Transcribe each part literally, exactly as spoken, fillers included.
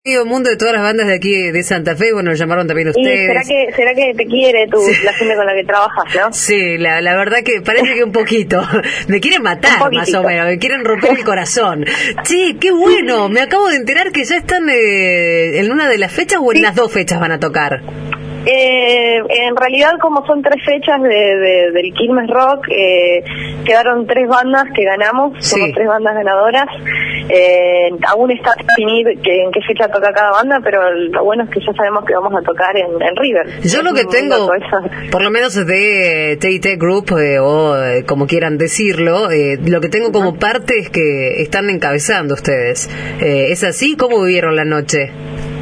El mundo de todas las bandas de aquí de Santa Fe, bueno, lo llamaron también ustedes. ¿Y será que será que te quiere tú, sí, la gente con la que trabajas, no? Sí, la, la verdad que parece que un poquito. Me quieren matar, más o menos, me quieren romper el corazón. Sí, qué bueno, me acabo de enterar que ya están eh, en una de las fechas o en sí. Las dos fechas van a tocar. Eh, en realidad, como son tres fechas de, de, del Quilmes Rock, eh, quedaron tres bandas que ganamos, sí. Somos tres bandas ganadoras. Eh, aún está definir que, en qué fecha toca cada banda, pero lo bueno es que ya sabemos que vamos a tocar en, en River. Yo lo que tengo, por lo menos de T y T Group, eh, o eh, como quieran decirlo, eh, lo que tengo como parte es que están encabezando ustedes. Eh, ¿Es así? ¿Cómo vivieron la noche?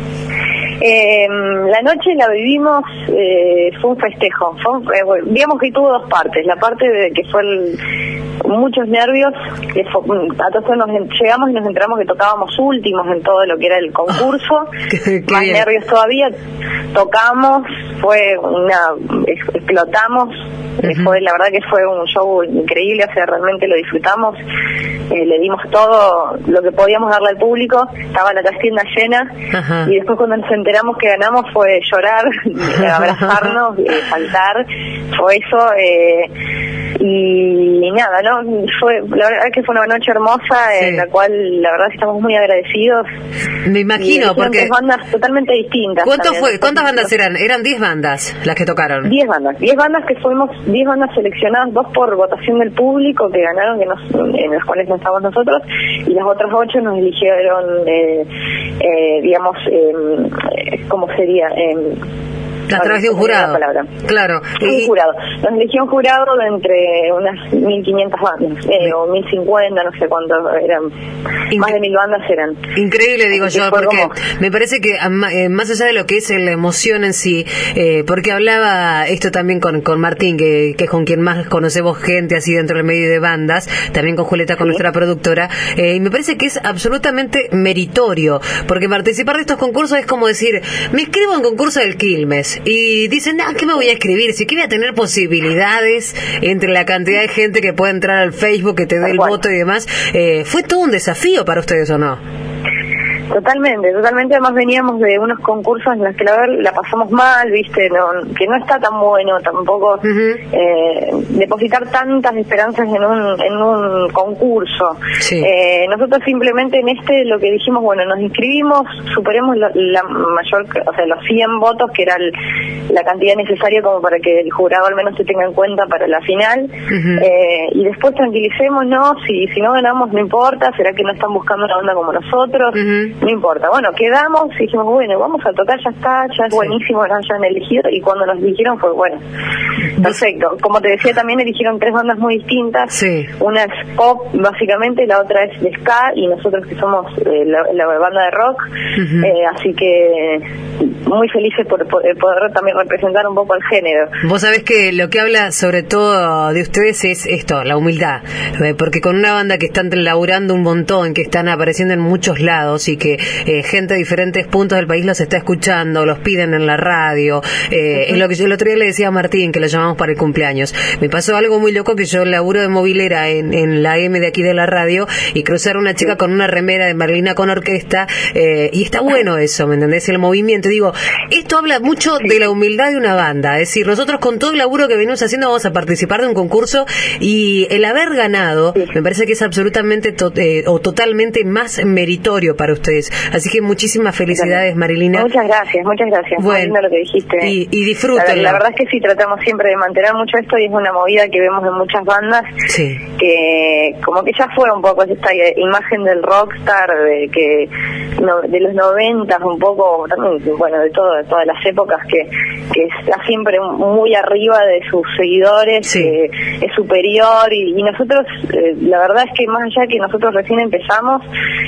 Eh, la noche la vivimos, eh, fue un festejo, fue un, eh, bueno, digamos que tuvo dos partes, la parte de que fue el, muchos nervios, que fue, a todos nos llegamos y nos enteramos que tocábamos últimos en todo lo que era el concurso, oh, qué, qué más bien. Nervios todavía, tocamos, fue una, explotamos, uh-huh. Fue, la verdad que fue un show increíble, o sea, realmente lo disfrutamos, eh, le dimos todo lo que podíamos darle al público, estaba la trastienda llena, uh-huh. Y después cuando nos enteramos que ganamos fue llorar, abrazarnos, eh, saltar, fue eso, eh, y nada, ¿no? Fue, la verdad que fue una noche hermosa, sí. En la cual la verdad estamos muy agradecidos. Me imagino, porque tres bandas totalmente distintas. ¿Cuánto fue? ¿Cuántas bandas eran? Eran diez bandas las que tocaron. Diez bandas, diez bandas que fuimos, diez bandas seleccionadas, dos por votación del público que ganaron, que nos, en las cuales no estábamos nosotros, y las otras ocho nos eligieron, eh, eh, digamos, eh, ¿cómo sería? Eh, a través de un jurado. Claro. Un y... jurado. Nos eligió un jurado de entre unas mil quinientas bandas, eh, o mil cincuenta, no sé cuántos eran. Incre... Más de mil bandas eran. Increíble, digo Así yo, porque como... me parece que eh, más allá de lo que es la emoción en sí, eh, porque hablaba esto también con, con Martín, que, que es con quien más conocemos gente así dentro del medio de bandas, también con Julieta, con sí. Nuestra productora, eh, y me parece que es absolutamente meritorio, porque participar de estos concursos es como decir, me inscribo en concurso del Quilmes, y dicen, no, ¿qué me voy a escribir? Si que voy a tener posibilidades entre la cantidad de gente que puede entrar al Facebook, que te dé el voto y demás. Eh, ¿Fue todo un desafío para ustedes o no? Totalmente, totalmente. Además veníamos de unos concursos en los que la, la pasamos mal, viste, no, que no está tan bueno tampoco uh-huh. eh, depositar tantas esperanzas en un en un concurso. Sí. Eh, nosotros simplemente en este lo que dijimos, bueno, nos inscribimos, superemos la, la mayor, o sea, los cien votos, que era el, la cantidad necesaria como para que el jurado al menos se tenga en cuenta para la final, uh-huh. eh, y después tranquilicémonos, si, si no ganamos no importa, será que no están buscando una onda como nosotros. Uh-huh. No importa, bueno, quedamos y dijimos, bueno, vamos a tocar, ya está, ya es sí. buenísimo, nos hayan elegido, y cuando nos eligieron fue bueno, perfecto. Como te decía, también eligieron tres bandas muy distintas, sí. Una es pop, básicamente, la otra es de ska, y nosotros que somos eh, la, la banda de rock, uh-huh. eh, así que muy felices por, por poder también representar un poco el género. Vos sabés que lo que habla sobre todo de ustedes es esto, la humildad, porque con una banda que están laburando un montón, que están apareciendo en muchos lados y que eh, gente de diferentes puntos del país los está escuchando, los piden en la radio, eh, uh-huh. Es lo que yo el otro día le decía a Martín, que lo llamamos para el cumpleaños. Me pasó algo muy loco, que yo laburo de movilera en, en la M de aquí de la radio, y cruzar una chica sí. con una remera de Merlina con orquesta, eh, y está bueno eso, ¿me entendés? El movimiento. Digo, esto habla mucho sí. de la humildad de una banda, es decir, nosotros con todo el laburo que venimos haciendo vamos a participar de un concurso, y el haber ganado sí. me parece que es absolutamente to- eh, o totalmente más meritorio para ustedes. Así que muchísimas felicidades, Marilina. Muchas gracias, muchas gracias. Bueno, muy lindo lo que dijiste. Y, y disfrútenlo. La, la verdad es que sí, tratamos siempre de mantener mucho esto, y es una movida que vemos en muchas bandas, sí. que como que ya fue un poco esta imagen del rockstar, de que no, de los noventas, un poco, también, bueno, de, todo, de todas las épocas, que, que está siempre muy arriba de sus seguidores, sí. que es superior, y, y nosotros, eh, la verdad es que más allá que nosotros recién empezamos,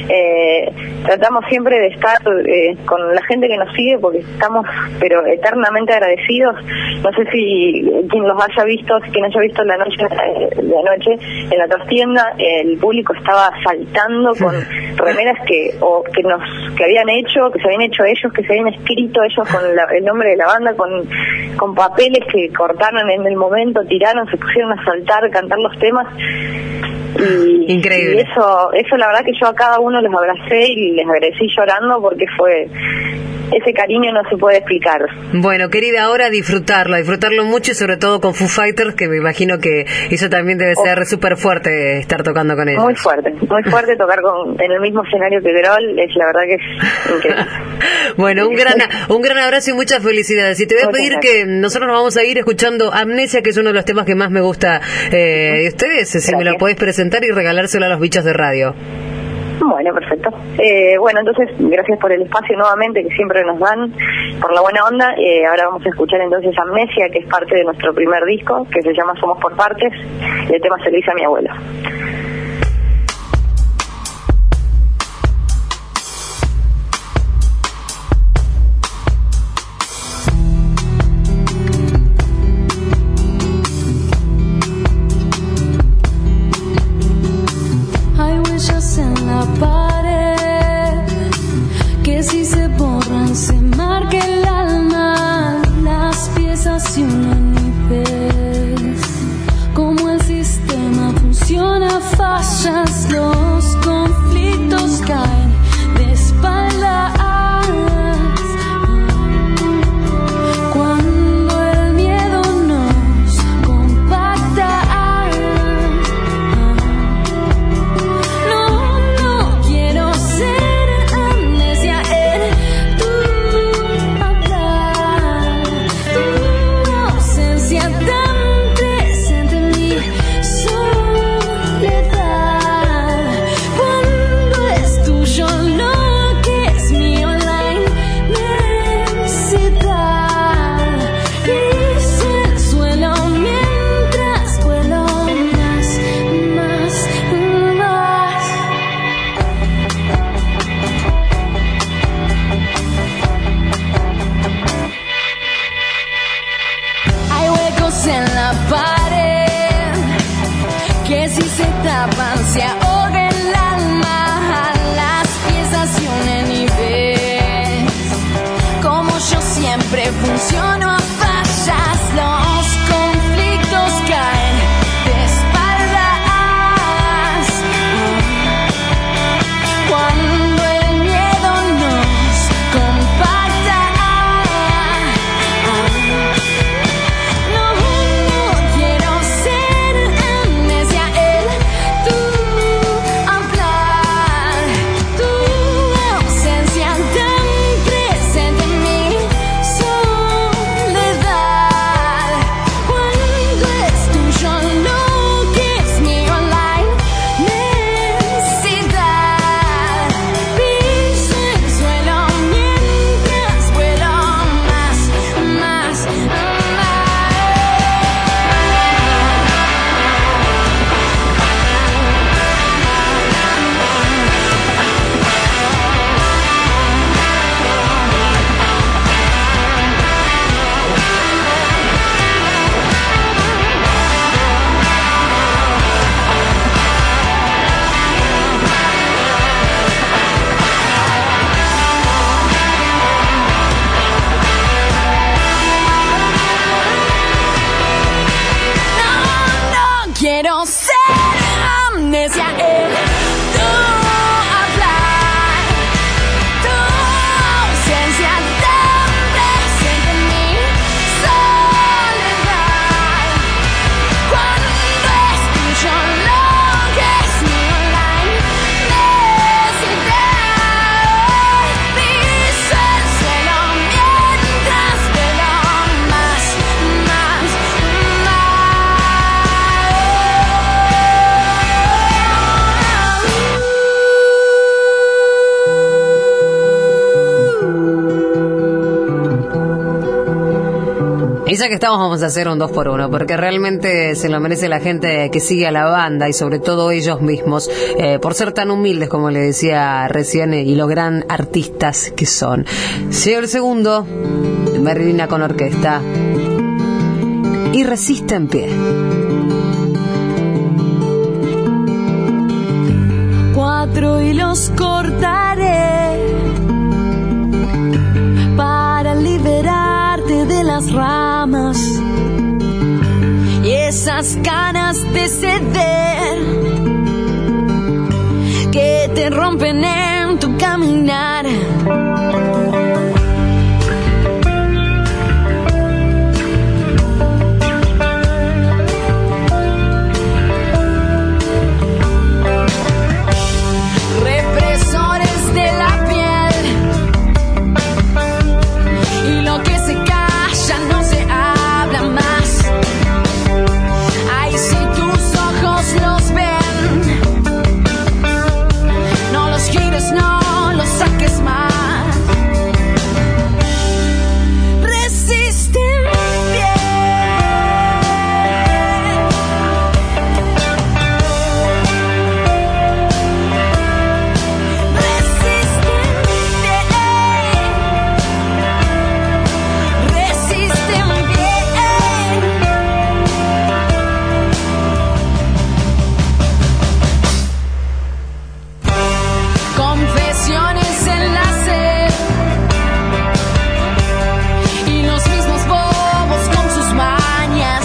eh, tratamos siempre de estar eh, con la gente que nos sigue, porque estamos pero eternamente agradecidos. No sé si quien los haya visto, quien haya visto la noche de anoche en la trastienda, el público estaba saltando con remeras que o que nos que habían hecho, que se habían hecho ellos, que se habían escrito ellos con la, el nombre de la banda, con con papeles que cortaron en el momento, tiraron, se pusieron a saltar, cantar los temas. Y, Increíble. Y eso, eso la verdad que yo a cada uno los abracé y les agradecí llorando porque fue... Ese cariño no se puede explicar. Bueno, querida, ahora disfrutarlo, disfrutarlo mucho y sobre todo con Foo Fighters, que me imagino que eso también debe ser oh. súper fuerte estar tocando con ellos. Muy fuerte, muy fuerte tocar con, en el mismo escenario que Grohl, es la verdad que es increíble. Bueno, un gran un gran abrazo y muchas felicidades. Y te voy a pedir que nosotros nos vamos a ir escuchando Amnesia, que es uno de los temas que más me gusta eh, de ustedes, si Gracias. Me lo podés presentar y regalárselo a los bichos de radio. Bueno, perfecto. Eh, bueno, entonces, gracias por el espacio nuevamente que siempre nos dan, por la buena onda. Eh, ahora vamos a escuchar entonces Amnesia, que es parte de nuestro primer disco, que se llama Somos por Partes, y el tema se lo hice a mi abuelo. En la pared, que si se borran se marca el alma, las piezas se unen y ves cómo el sistema funciona, fallas, los conflictos caen de espaldas. Cuando el miedo nos compacta, se ahoga el alma, las piezas se unen y ves como yo siempre funciono a fallas, los conflictos caen de espaldas. Cuando el miedo nos compacta, no, no quiero ser amnesia, él, tú. Quiero ser amnesia, él, tú hablar, tu ausencia tan presente en mi soledad. Cuando es tuyo lo que es mío, la inmensidad, piso el suelo mientras vuelo más, más, más. Y ya que estamos, vamos a hacer un dos por uno, porque realmente se lo merece la gente que sigue a la banda y sobre todo ellos mismos, eh, por ser tan humildes, como le decía recién, y los gran artistas que son. Llegó el segundo, Merlina con orquesta, y Resiste en pie. Cuatro hilos cortaré para liberarte de las ramas y esas ganas de ceder que te rompen en tu casa. caminar. Represores de la piel, y lo que se calla no se habla más. Ay, si tus ojos los ven, no los gires, no los saques más. Resisten bien. Resisten bien. Confesiones en la sed, y los mismos bobos con sus mañas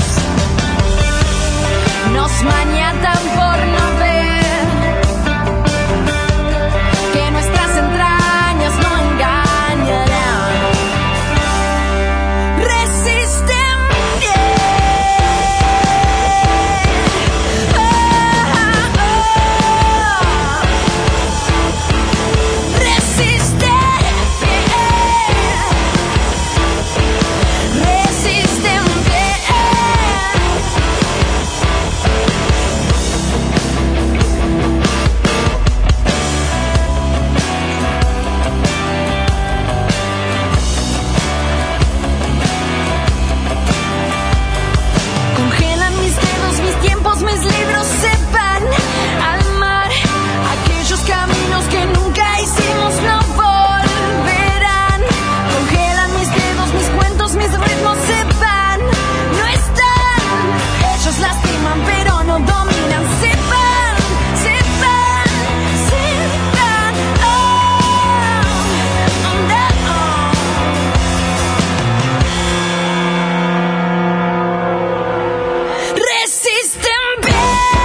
nos maniatan por no ver que nuestras entrañas no engañarán. Resisten bien. Ah, ah. Resisten bien. Resisten bien. Congelan mis dedos, mis tiempos, mis libros se van al mar. Aquellos caminos que nunca hicimos no volverán. Congelan mis dedos, mis cuentos, mis ritmos se van. No están. Ellos lastiman pero no dominan. Se van, se van, se van. Oh, no. Resisten bien.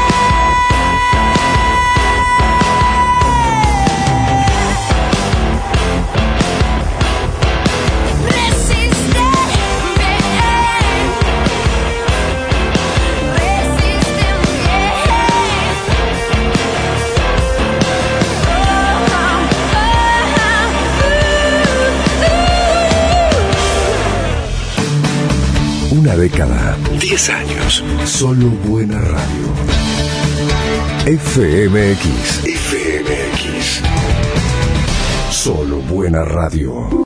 Resisten bien. Resisten bien. Una década, diez años, solo buena radio. F M X. F M X. Solo buena radio.